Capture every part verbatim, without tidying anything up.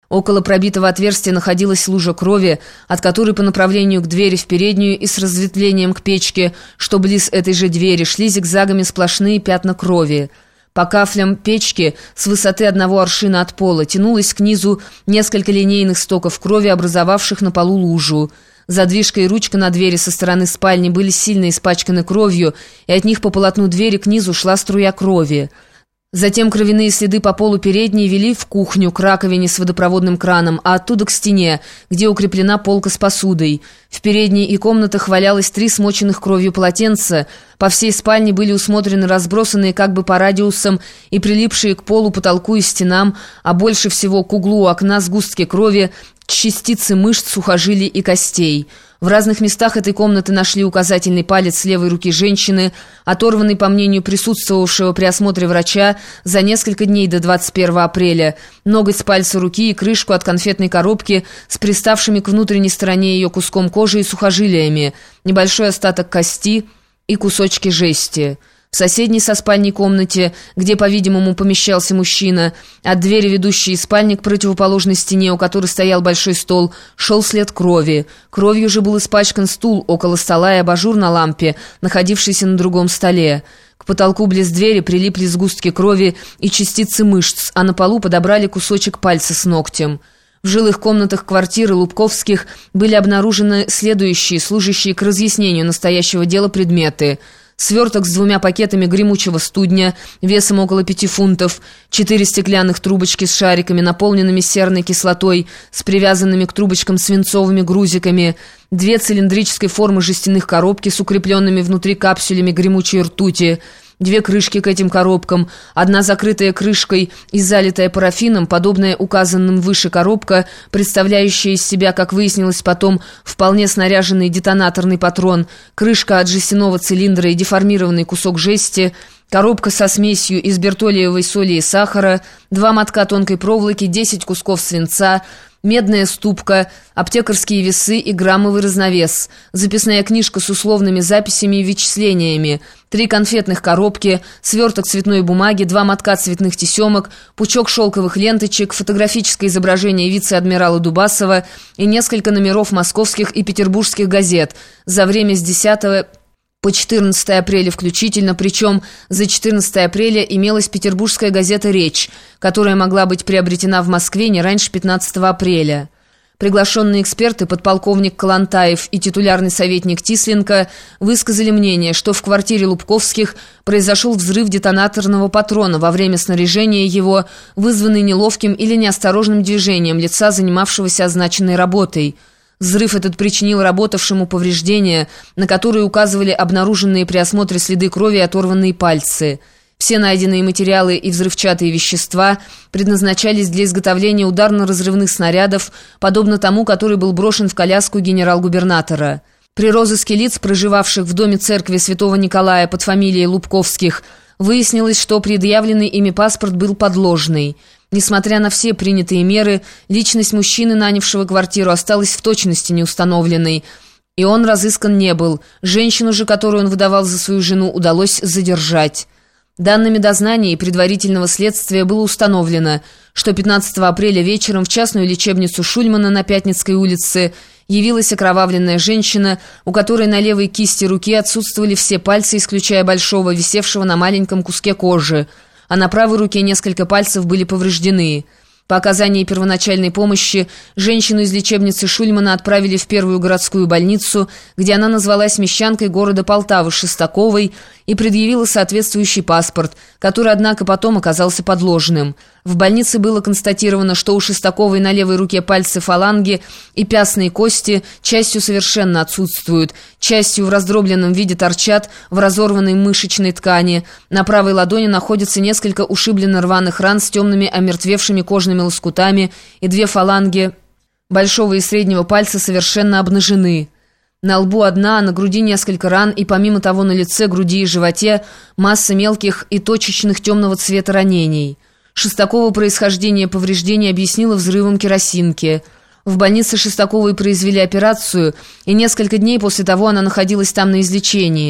Около пробитого отверстия находилась лужа крови, от которой по направлению к двери в переднюю и с разветвлением к печке, что близ этой же двери, шли зигзагами сплошные пятна крови. По кафлям печки с высоты одного аршина от пола тянулось к низу несколько линейных стоков крови, образовавших на полу лужу. Задвижка и ручка на двери со стороны спальни были сильно испачканы кровью, и от них по полотну двери к низу шла струя крови. Затем кровяные следы по полу передней вели в кухню, к раковине с водопроводным краном, а оттуда к стене, где укреплена полка с посудой. В передней и комнатах валялось три смоченных кровью полотенца. По всей спальне были усмотрены разбросанные как бы по радиусам и прилипшие к полу, потолку и стенам, а больше всего к углу у окна сгустки крови, частицы мышц, сухожилий и костей. В разных местах этой комнаты нашли указательный палец левой руки женщины, оторванный, по мнению присутствовавшего при осмотре врача, за несколько дней до двадцать первого апреля, ноготь с пальца руки и крышку от конфетной коробки с приставшими к внутренней стороне ее куском кожи и сухожилиями, небольшой остаток кости и кусочки жести. В соседней со спальней комнате, где, по-видимому, помещался мужчина, от двери, ведущей из спальни к противоположной стене, у которой стоял большой стол, шел след крови. Кровью же был испачкан стул около стола и абажур на лампе, находившийся на другом столе. К потолку близ двери прилипли сгустки крови и частицы мышц, а на полу подобрали кусочек пальца с ногтем. В жилых комнатах квартиры Лубковских были обнаружены следующие, служащие к разъяснению настоящего дела предметы: сверток с двумя пакетами гремучего студня весом около пяти фунтов, четыре стеклянных трубочки с шариками, наполненными серной кислотой, с привязанными к трубочкам свинцовыми грузиками, две цилиндрической формы жестяных коробки с укрепленными внутри капсулями гремучей ртути, две крышки к этим коробкам, одна закрытая крышкой и залитая парафином, подобная указанным выше коробка, представляющая из себя, как выяснилось потом, вполне снаряженный детонаторный патрон, крышка от жестяного цилиндра и деформированный кусок жести, коробка со смесью из бертолиевой соли и сахара, два мотка тонкой проволоки, десять кусков свинца, медная ступка, аптекарские весы и граммовый разновес, записная книжка с условными записями и вычислениями, три конфетных коробки, сверток цветной бумаги, два мотка цветных тесемок, пучок шелковых ленточек, фотографическое изображение вице-адмирала Дубасова и несколько номеров московских и петербургских газет за время с десятого по четырнадцатое апреля включительно, причем за четырнадцатое апреля имелась петербургская газета «Речь», которая могла быть приобретена в Москве не раньше пятнадцатого апреля. Приглашенные эксперты, подполковник Калантаев и титулярный советник Тисленко, высказали мнение, что в квартире Лубковских произошел взрыв детонаторного патрона во время снаряжения его, вызванный неловким или неосторожным движением лица, занимавшегося означенной работой. Взрыв этот причинил работавшему повреждения, на которые указывали обнаруженные при осмотре следы крови и оторванные пальцы. Все найденные материалы и взрывчатые вещества предназначались для изготовления ударно-разрывных снарядов, подобно тому, который был брошен в коляску генерал-губернатора. При розыске лиц, проживавших в доме церкви святого Николая под фамилией Лубковских, выяснилось, что предъявленный ими паспорт был подложный. Несмотря на все принятые меры, личность мужчины, нанявшего квартиру, осталась в точности неустановленной, и он разыскан не был. Женщину же, которую он выдавал за свою жену, удалось задержать. Данными дознания и предварительного следствия было установлено, что пятнадцатого апреля вечером в частную лечебницу Шульмана на Пятницкой улице явилась окровавленная женщина, у которой на левой кисти руки отсутствовали все пальцы, исключая большого, висевшего на маленьком куске кожи, а на правой руке несколько пальцев были повреждены. По оказании первоначальной помощи женщину из лечебницы Шульмана отправили в первую городскую больницу, где она назвалась мещанкой города Полтавы Шестаковой и предъявила соответствующий паспорт, который, однако, потом оказался подложным. В больнице было констатировано, что у Шестаковой на левой руке пальцы фаланги и пястные кости частью совершенно отсутствуют, частью в раздробленном виде торчат в разорванной мышечной ткани. На правой ладони находится несколько ушибленно рваных ран с темными омертвевшими кожными лоскутами, и две фаланги большого и среднего пальца совершенно обнажены. На лбу одна, а на груди несколько ран, и помимо того на лице, груди и животе масса мелких и точечных темного цвета ранений. Шестакова происхождение повреждений объяснила взрывом керосинки. В больнице Шестаковой произвели операцию, и несколько дней после того она находилась там на излечении.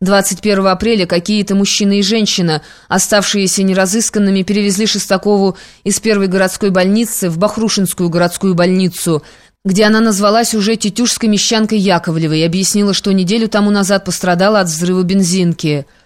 двадцать первого апреля какие-то мужчина и женщина, оставшиеся неразысканными, перевезли Шестакову из первой городской больницы в Бахрушинскую городскую больницу, где она назвалась уже тетюшской мещанкой Яковлевой и объяснила, что неделю тому назад пострадала от взрыва бензинки.